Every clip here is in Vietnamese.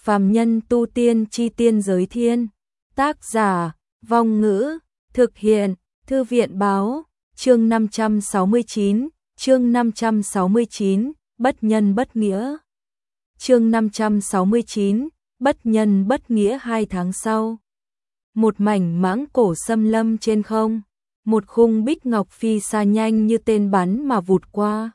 Phàm nhân tu tiên chi tiên giới thiên. Tác giả, Vong Ngữ, thực hiện, Thư viện báo, chương 569, chương 569, bất nhân bất nghĩa. Chương 569, bất nhân bất nghĩa. 2 tháng sau. Một mảnh mãng cổ xâm lâm trên không, một khung bích ngọc phi xa nhanh như tên bắn mà vụt qua.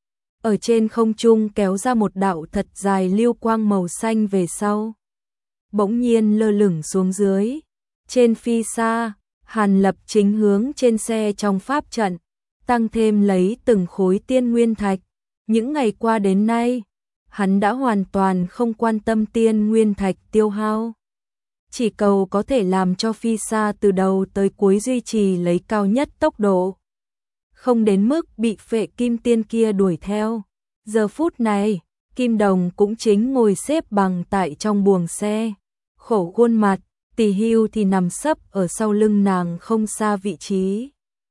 Ở trên không trung kéo ra một đạo thật dài lưu quang màu xanh về sau. Bỗng nhiên lơ lửng xuống dưới. Trên phi xa, Hàn Lập chính hướng trên xe trong pháp trận, tăng thêm lấy từng khối tiên nguyên thạch. Những ngày qua đến nay, hắn đã hoàn toàn không quan tâm tiên nguyên thạch tiêu hao. Chỉ cầu có thể làm cho phi xa từ đầu tới cuối duy trì lấy cao nhất tốc độ, không đến mức bị phệ kim tiên kia đuổi theo. Giờ phút này, Kim Đồng cũng chính ngồi xếp bằng tại trong buồng xe, khổ khuôn mặt, Tỳ Hưu thì nằm sấp ở sau lưng nàng không xa vị trí.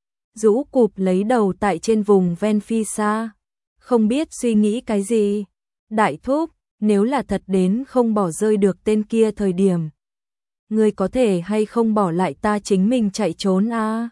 Rũ cụp lấy đầu tại trên vùng ven phi xa, không biết suy nghĩ cái gì. Đại thúc, nếu là thật đến không bỏ rơi được tên kia thời điểm, ngươi có thể hay không bỏ lại ta chính mình chạy trốn à?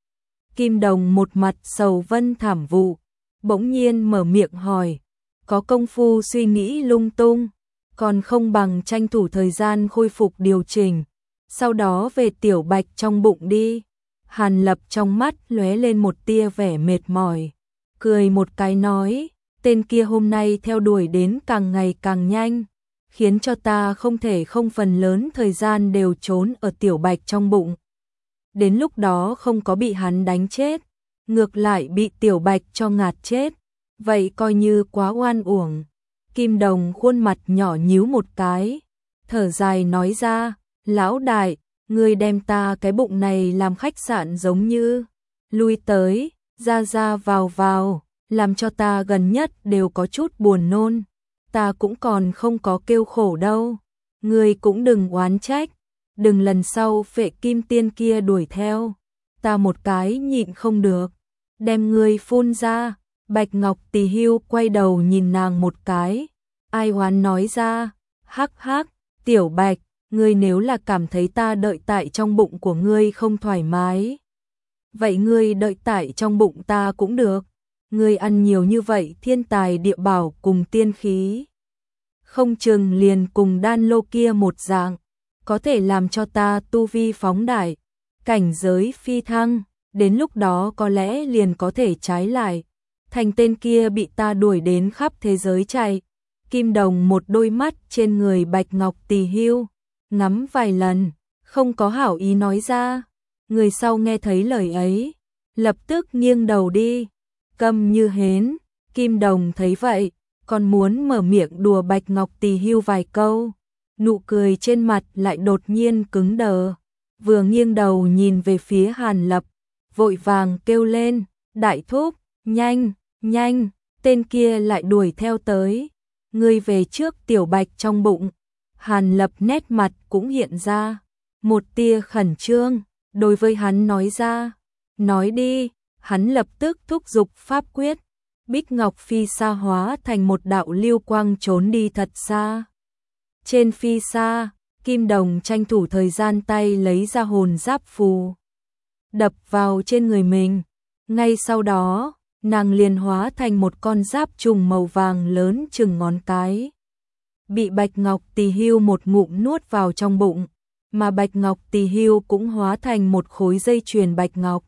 Kim Đồng một mặt sầu vân thảm vụ, bỗng nhiên mở miệng hỏi, có công phu suy nghĩ lung tung, còn không bằng tranh thủ thời gian khôi phục điều chỉnh, sau đó về tiểu bạch trong bụng đi. Hàn Lập trong mắt lóe lên một tia vẻ mệt mỏi, cười một cái nói, tên kia hôm nay theo đuổi đến càng ngày càng nhanh, khiến cho ta không thể không phần lớn thời gian đều trốn ở tiểu bạch trong bụng. Đến lúc đó không có bị hắn đánh chết, ngược lại bị tiểu bạch cho ngạt chết, vậy coi như quá oan uổng. Kim Đồng khuôn mặt nhỏ nhíu một cái, thở dài nói ra, lão đại, ngươi đem ta cái bụng này làm khách sạn giống như, lui tới, ra ra vào vào, làm cho ta gần nhất đều có chút buồn nôn, ta cũng còn không có kêu khổ đâu, ngươi cũng đừng oán trách, đừng lần sau phệ kim tiên kia đuổi theo, ta một cái nhịn không được, đem ngươi phun ra. Bạch Ngọc Tỳ Hưu quay đầu nhìn nàng một cái, ai oán nói ra, hắc hắc, tiểu Bạch, ngươi nếu là cảm thấy ta đợi tại trong bụng của ngươi không thoải mái, vậy ngươi đợi tại trong bụng ta cũng được, ngươi ăn nhiều như vậy thiên tài địa bảo cùng tiên khí, không chừng liền cùng đan lô kia một dạng, có thể làm cho ta tu vi phóng đại, cảnh giới phi thăng, đến lúc đó có lẽ liền có thể trái lại, thành tên kia bị ta đuổi đến khắp thế giới chạy. Kim Đồng một đôi mắt trên người Bạch Ngọc Tỳ Hưu, ngắm vài lần, không có hảo ý nói ra. Người sau nghe thấy lời ấy, lập tức nghiêng đầu đi, câm như hến. Kim Đồng thấy vậy, còn muốn mở miệng đùa Bạch Ngọc Tỳ Hưu vài câu, nụ cười trên mặt lại đột nhiên cứng đờ, vừa nghiêng đầu nhìn về phía Hàn Lập, vội vàng kêu lên, đại thúc, nhanh, nhanh, tên kia lại đuổi theo tới, ngươi về trước tiểu Bạch trong bụng. Hàn Lập nét mặt cũng hiện ra một tia khẩn trương, đối với hắn nói ra, nói đi. Hắn lập tức thúc giục pháp quyết, bích ngọc phi xa hóa thành một đạo lưu quang trốn đi thật xa. Trên phi xa, Kim Đồng tranh thủ thời gian tay lấy ra hồn giáp phù, đập vào trên người mình, ngay sau đó nàng liền hóa thành một con giáp trùng màu vàng lớn chừng ngón cái, bị Bạch Ngọc Tỳ Hưu một ngụm nuốt vào trong bụng, mà Bạch Ngọc Tỳ Hưu cũng hóa thành một khối dây chuyền bạch ngọc,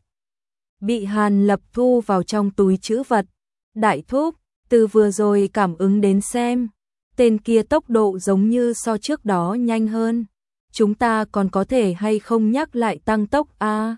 bị Hàn Lập thu vào trong túi trữ vật. Đại thúc, từ vừa rồi cảm ứng đến xem, tên kia tốc độ giống như so trước đó nhanh hơn, chúng ta còn có thể hay không nhắc lại tăng tốc a?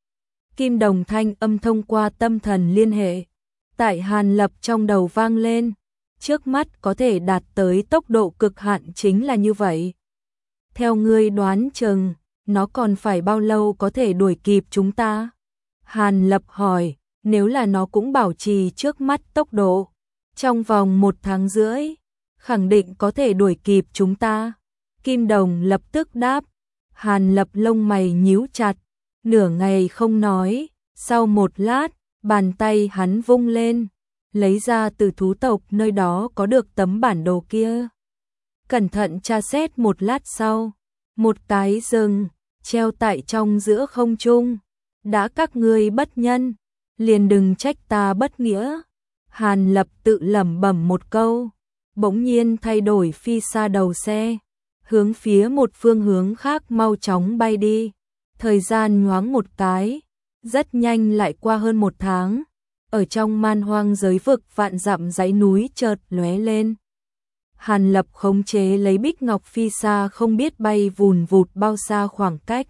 Kim Đồng thanh âm thông qua tâm thần liên hệ, tại Hàn Lập trong đầu vang lên, trước mắt có thể đạt tới tốc độ cực hạn chính là như vậy. Theo ngươi đoán chừng, nó còn phải bao lâu có thể đuổi kịp chúng ta? Hàn Lập hỏi, nếu là nó cũng bảo trì trước mắt tốc độ, trong vòng 1 tháng rưỡi, khẳng định có thể đuổi kịp chúng ta. Kim Đồng lập tức đáp. Hàn Lập lông mày nhíu chặt, nửa ngày không nói, sau một lát, bàn tay hắn vung lên, lấy ra từ thú tộc nơi đó có được tấm bản đồ kia. cẩn thận tra xét một lát sau, một cái rừng treo tại trong giữa không trung, đã các ngươi bất nhân, liền đừng trách ta bất nghĩa. Hàn Lập tự lẩm bẩm một câu, bỗng nhiên thay đổi phi xa đầu xe, hướng phía một phương hướng khác mau chóng bay đi. Thời gian nhoáng một cái, rất nhanh lại qua hơn một tháng, ở trong man hoang giới vực vạn dặm dãy núi chợt lóe lên. Hàn Lập khống chế lấy Bích Ngọc phi xa không biết bay vùn vụt bao xa khoảng cách,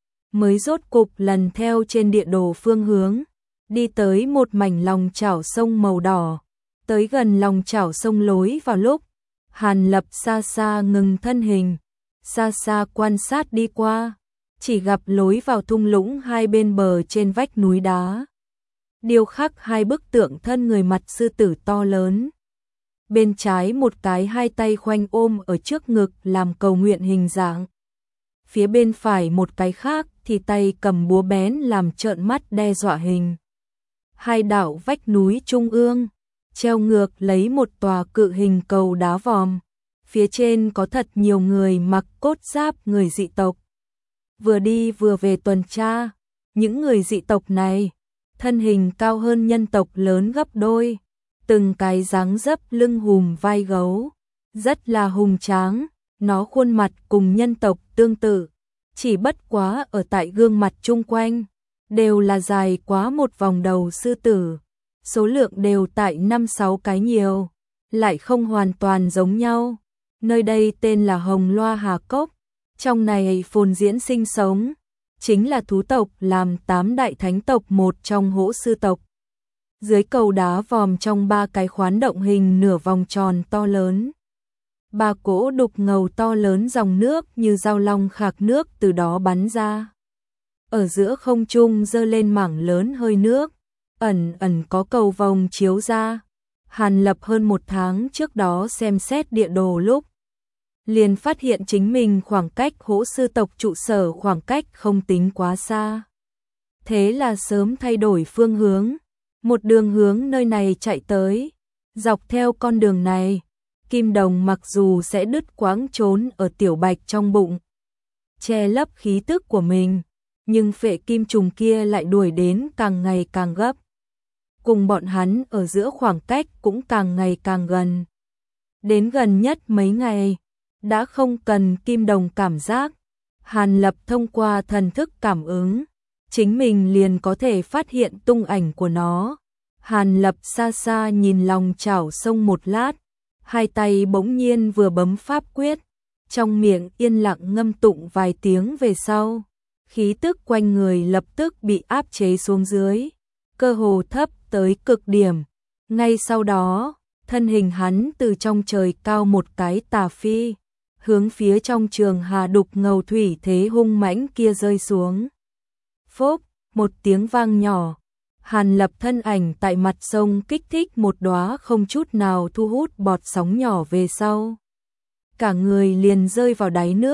mới rốt cục lần theo trên địa đồ phương hướng, đi tới một mảnh lòng chảo sông màu đỏ. Tới gần lòng chảo sông lối vào lúc, Hàn Lập xa xa ngừng thân hình, xa xa quan sát đi qua, chỉ gặp lối vào thung lũng hai bên bờ trên vách núi đá điêu khắc hai bức tượng thân người mặt sư tử to lớn. Bên trái một cái hai tay khoanh ôm ở trước ngực làm cầu nguyện hình dạng. Phía bên phải một cái khác thì tay cầm búa bén làm trợn mắt đe dọa hình. Hai đảo vách núi trung ương, treo ngược lấy một tòa cự hình cầu đá vòm. Phía trên có thật nhiều người mặc cốt giáp người dị tộc. Vừa đi vừa về tuần tra, những người dị tộc này, thân hình cao hơn nhân tộc lớn gấp đôi, từng cái dáng dấp lưng hùm vai gấu, rất là hùng tráng, nó khuôn mặt cùng nhân tộc tương tự, chỉ bất quá ở tại gương mặt chung quanh, đều là dài quá một vòng đầu sư tử, số lượng đều tại 5-6 cái nhiều, lại không hoàn toàn giống nhau. Nơi đây tên là Hồng Loa Hà Cốc, trong này phồn diễn sinh sống, chính là thú tộc làm 8 đại thánh tộc một trong hổ sư tộc. Dưới cầu đá vòm trong 3 cái khoán động hình nửa vòng tròn to lớn. 3 cỗ đục ngầu to lớn dòng nước như dao long khạc nước từ đó bắn ra. Ở giữa không trung dơ lên mảng lớn hơi nước, ẩn ẩn có cầu vồng chiếu ra. Hàn Lập hơn một tháng trước đó xem xét địa đồ lúc, liền phát hiện chính mình khoảng cách hổ sư tộc trụ sở khoảng cách không tính quá xa. Thế là sớm thay đổi phương hướng, một đường hướng nơi này chạy tới. Dọc theo con đường này, Kim Đồng mặc dù sẽ đứt quãng trốn ở tiểu bạch trong bụng, che lấp khí tức của mình, nhưng phệ kim trùng kia lại đuổi đến càng ngày càng gấp. Cùng bọn hắn ở giữa khoảng cách cũng càng ngày càng gần. Đến gần nhất mấy ngày, đã không cần Kim Đồng cảm giác, Hàn Lập thông qua thần thức cảm ứng, chính mình liền có thể phát hiện tung ảnh của nó. Hàn Lập xa xa nhìn lòng chảo sông một lát, hai tay bỗng nhiên vừa bấm pháp quyết, trong miệng yên lặng ngâm tụng vài tiếng về sau, khí tức quanh người lập tức bị áp chế xuống dưới, cơ hồ thấp tới cực điểm. Ngay sau đó, thân hình hắn từ trong trời cao một cái tà phi, hướng phía trong trường hà đục ngầu thủy thế hung mãnh kia rơi xuống. Phốp, một tiếng vang nhỏ, Hàn Lập thân ảnh tại mặt sông kích thích một đóa không chút nào thu hút bọt sóng nhỏ về sau. Cả người liền rơi vào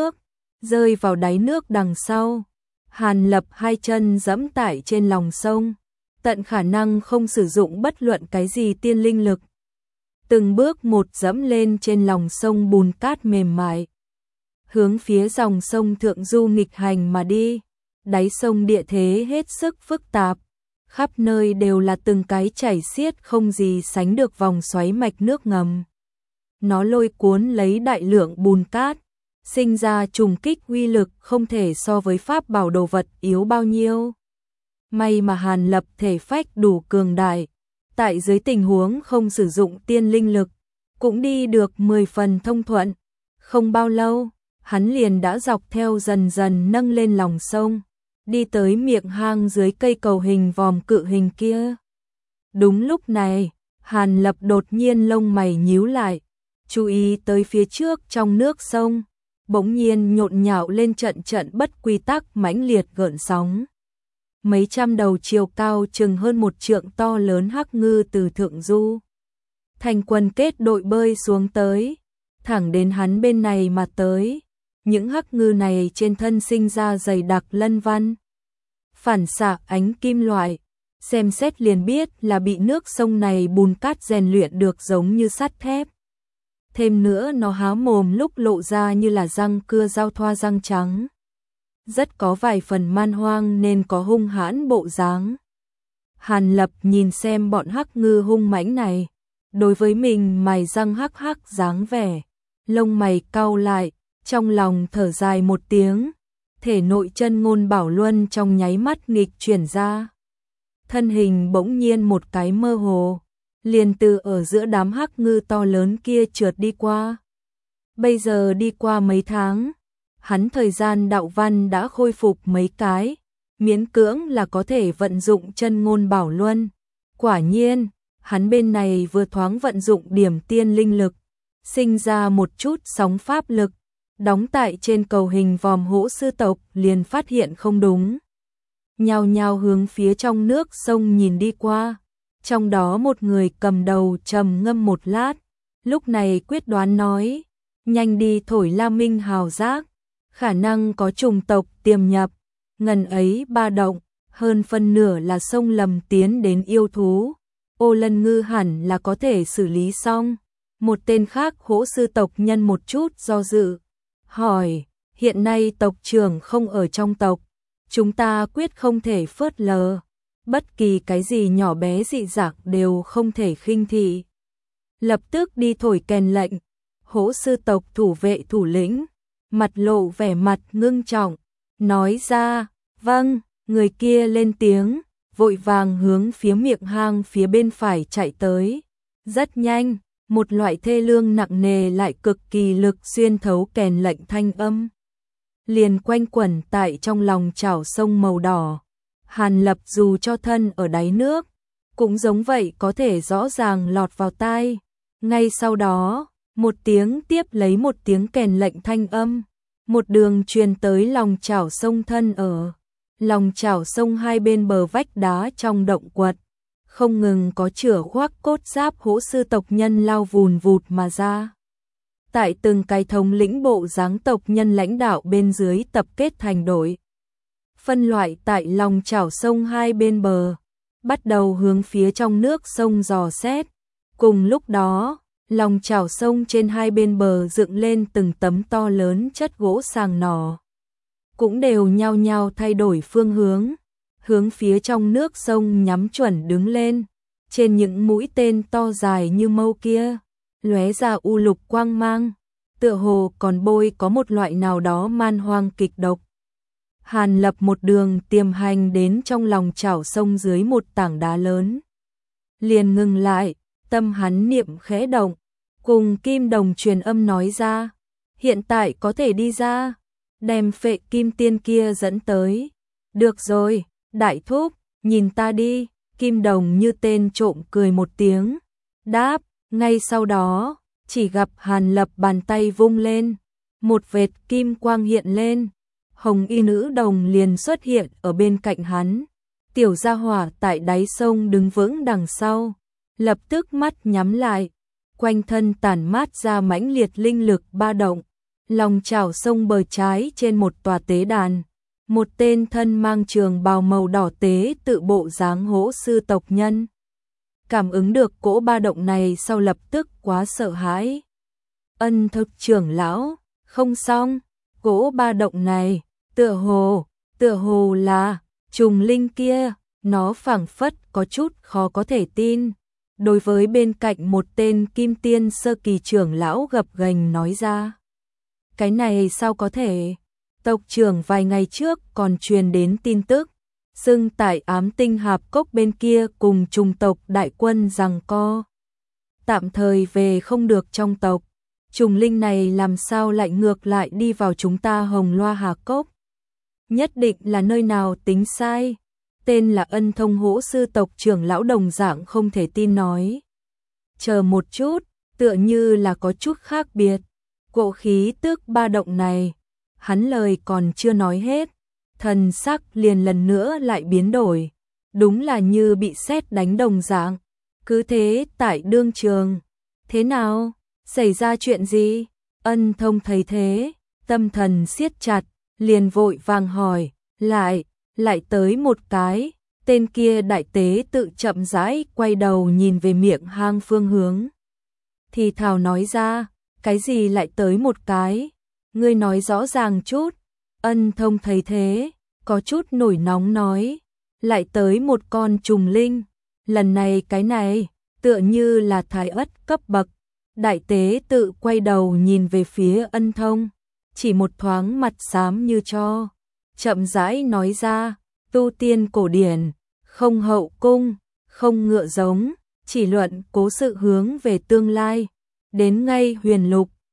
đáy nước đằng sau. Hàn Lập hai chân giẫm tại trên lòng sông, tận khả năng không sử dụng bất luận cái gì tiên linh lực. Từng bước một dẫm lên trên lòng sông bùn cát mềm mại, hướng phía dòng sông thượng du nghịch hành mà đi. Đáy sông địa thế hết sức phức tạp, khắp nơi đều là từng cái chảy xiết không gì sánh được vòng xoáy mạch nước ngầm. Nó lôi cuốn lấy đại lượng bùn cát, sinh ra trùng kích uy lực không thể so với pháp bảo đồ vật yếu bao nhiêu. May mà Hàn Lập thể phách đủ cường đại, tại dưới tình huống không sử dụng tiên linh lực, cũng đi được 10 phần thông thuận. Không bao lâu, hắn liền đã dọc theo dần dần nâng lên lòng sông, đi tới miệng hang dưới cây cầu hình vòm cự hình kia. Đúng lúc này, Hàn Lập đột nhiên lông mày nhíu lại, chú ý tới phía trước trong nước sông, bỗng nhiên nhộn nhạo lên trận trận bất quy tắc mãnh liệt gợn sóng. Mấy trăm đầu chiều cao chừng hơn 1 trượng to lớn hắc ngư từ thượng du thành quần kết đội bơi xuống tới, thẳng đến hắn bên này mà tới. Những hắc ngư này trên thân sinh ra dày đặc lân văn, phản xạ ánh kim loại, xem xét liền biết là bị nước sông này bùn cát rèn luyện được giống như sắt thép. thêm nữa nó há mồm lúc lộ ra như là răng cưa dao thoa răng trắng. Rất có vài phần man hoang nên có hung hãn bộ dáng. Hàn Lập nhìn xem bọn hắc ngư hung mãnh này, đối với mình mày răng hắc hắc dáng vẻ, lông mày cau lại, trong lòng thở dài một tiếng, thể nội chân ngôn bảo luân trong nháy mắt nghịch chuyển ra. Thân hình bỗng nhiên một cái mơ hồ, liền từ ở giữa đám hắc ngư to lớn kia trượt đi qua. Bây giờ đi qua mấy tháng, hắn thời gian đạo văn đã khôi phục mấy cái, miễn cưỡng là có thể vận dụng chân ngôn bảo luân. Quả nhiên, hắn bên này vừa thoáng vận dụng điểm tiên linh lực, sinh ra một chút sóng pháp lực, đóng tại trên cầu hình vòm hổ sư tộc liền phát hiện không đúng. Nhao nhao hướng phía trong nước sông nhìn đi qua, trong đó một người cầm đầu trầm ngâm một lát, lúc này quyết đoán nói, nhanh đi thổi La Minh hào giác, khả năng có trùng tộc tiềm nhập, ngần ấy ba động, hơn phân nửa là sông lầm tiến đến yêu thú, Ô Lân Ngư hẳn là có thể xử lý xong. Một tên khác hổ sư tộc nhân một chút do dự, hỏi, hiện nay tộc trưởng không ở trong tộc, chúng ta quyết không thể phớt lờ, bất kỳ cái gì nhỏ bé dị dạng đều không thể khinh thị. Lập tức đi thổi kèn lệnh, hổ sư tộc thủ vệ thủ lĩnh, mặt lộ vẻ mặt ngưng trọng, nói ra, vâng, người kia lên tiếng, vội vàng hướng phía miệng hang phía bên phải chạy tới. Rất nhanh, một loại thê lương nặng nề lại cực kỳ lực xuyên thấu kèn lệnh thanh âm liền quanh quẩn tại trong lòng chảo sông màu đỏ. Hàn Lập dù cho thân ở đáy nước, cũng giống vậy có thể rõ ràng lọt vào tai. Ngay sau đó, một tiếng tiếp lấy một tiếng kèn lệnh thanh âm, một đường truyền tới lòng chảo sông thân ở. Lòng chảo sông hai bên bờ vách đá trong động quật, không ngừng có chửa khoác cốt giáp hổ sư tộc nhân lao vùn vụt mà ra. Tại từng cái thống lĩnh bộ dáng tộc nhân lãnh đạo bên dưới tập kết thành đội. Phân loại tại lòng chảo sông hai bên bờ, bắt đầu hướng phía trong nước sông dò xét. Cùng lúc đó, lòng chảo sông trên hai bên bờ dựng lên từng tấm to lớn chất gỗ sàng nỏ. Cũng đều nhao nhao thay đổi phương hướng phía trong nước sông nhắm chuẩn đứng lên. Trên những mũi tên to dài như mâu kia, lóe ra u lục quang mang, tựa hồ còn bôi có một loại nào đó man hoang kịch độc. Hàn Lập một đường tiềm hành đến trong lòng chảo sông dưới một tảng đá lớn. Liền ngừng lại, tâm hắn niệm khẽ động, cùng Kim Đồng truyền âm nói ra, hiện tại có thể đi ra, đem Phệ Kim Tiên kia dẫn tới. Được rồi, đại thúc, nhìn ta đi. Kim Đồng như tên trộm cười một tiếng, đáp, ngay sau đó, chỉ gặp Hàn Lập bàn tay vung lên, một vệt kim quang hiện lên, hồng y nữ đồng liền xuất hiện ở bên cạnh hắn. Tiểu gia hỏa tại đáy sông đứng vững đằng sau, lập tức mắt nhắm lại, quanh thân tản mát ra mãnh liệt linh lực ba động, lòng chảo sông bờ trái trên một tòa tế đàn. Một tên thân mang trường bào màu đỏ tế tự bộ dáng hổ sư tộc nhân. Cảm ứng được cỗ ba động này sau lập tức quá sợ hãi. Ân thực trưởng lão, không xong, cỗ ba động này, tựa hồ là trùng linh kia, nó phảng phất có chút khó có thể tin. Đối với bên cạnh một tên kim tiên sơ kỳ trưởng lão gập ghềnh nói ra. Cái này sao có thể? Tộc trưởng vài ngày trước còn truyền đến tin tức, xưng tại Ám Tinh Hạp Cốc bên kia cùng trùng tộc đại quân giằng co. Tạm thời về không được trong tộc, trùng linh này làm sao lại ngược lại đi vào chúng ta Hồng Loa Hà Cốc? Nhất định là nơi nào tính sai. Tên là Ân Thông hổ sư tộc trưởng lão đồng dạng không thể tin nói. Chờ một chút, tựa như là có chút khác biệt. Cỗ khí tức ba động này. Hắn lời còn chưa nói hết, thần sắc liền lần nữa lại biến đổi, đúng là như bị sét đánh đồng dạng. Cứ thế tại đương trường, thế nào, xảy ra chuyện gì? Ân Thông thấy thế, tâm thần siết chặt, liền vội vàng hỏi, lại tới một cái. Tên kia đại tế tự chậm rãi quay đầu nhìn về miệng hang phương hướng, thì thào nói ra, Cái gì lại tới một cái? Ngươi nói rõ ràng chút. Ân Thông thấy thế, có chút nổi nóng nói, lại tới một con trùng linh. Lần này cái này, tựa như là thái ất cấp bậc. Đại tế tự quay đầu nhìn về phía Ân Thông, chỉ một thoáng mặt xám như tro, chậm rãi nói ra, tu tiên cổ điển, không hậu cung, không ngựa giống, chỉ luận cố sự hướng về tương lai, đến ngay huyền lục,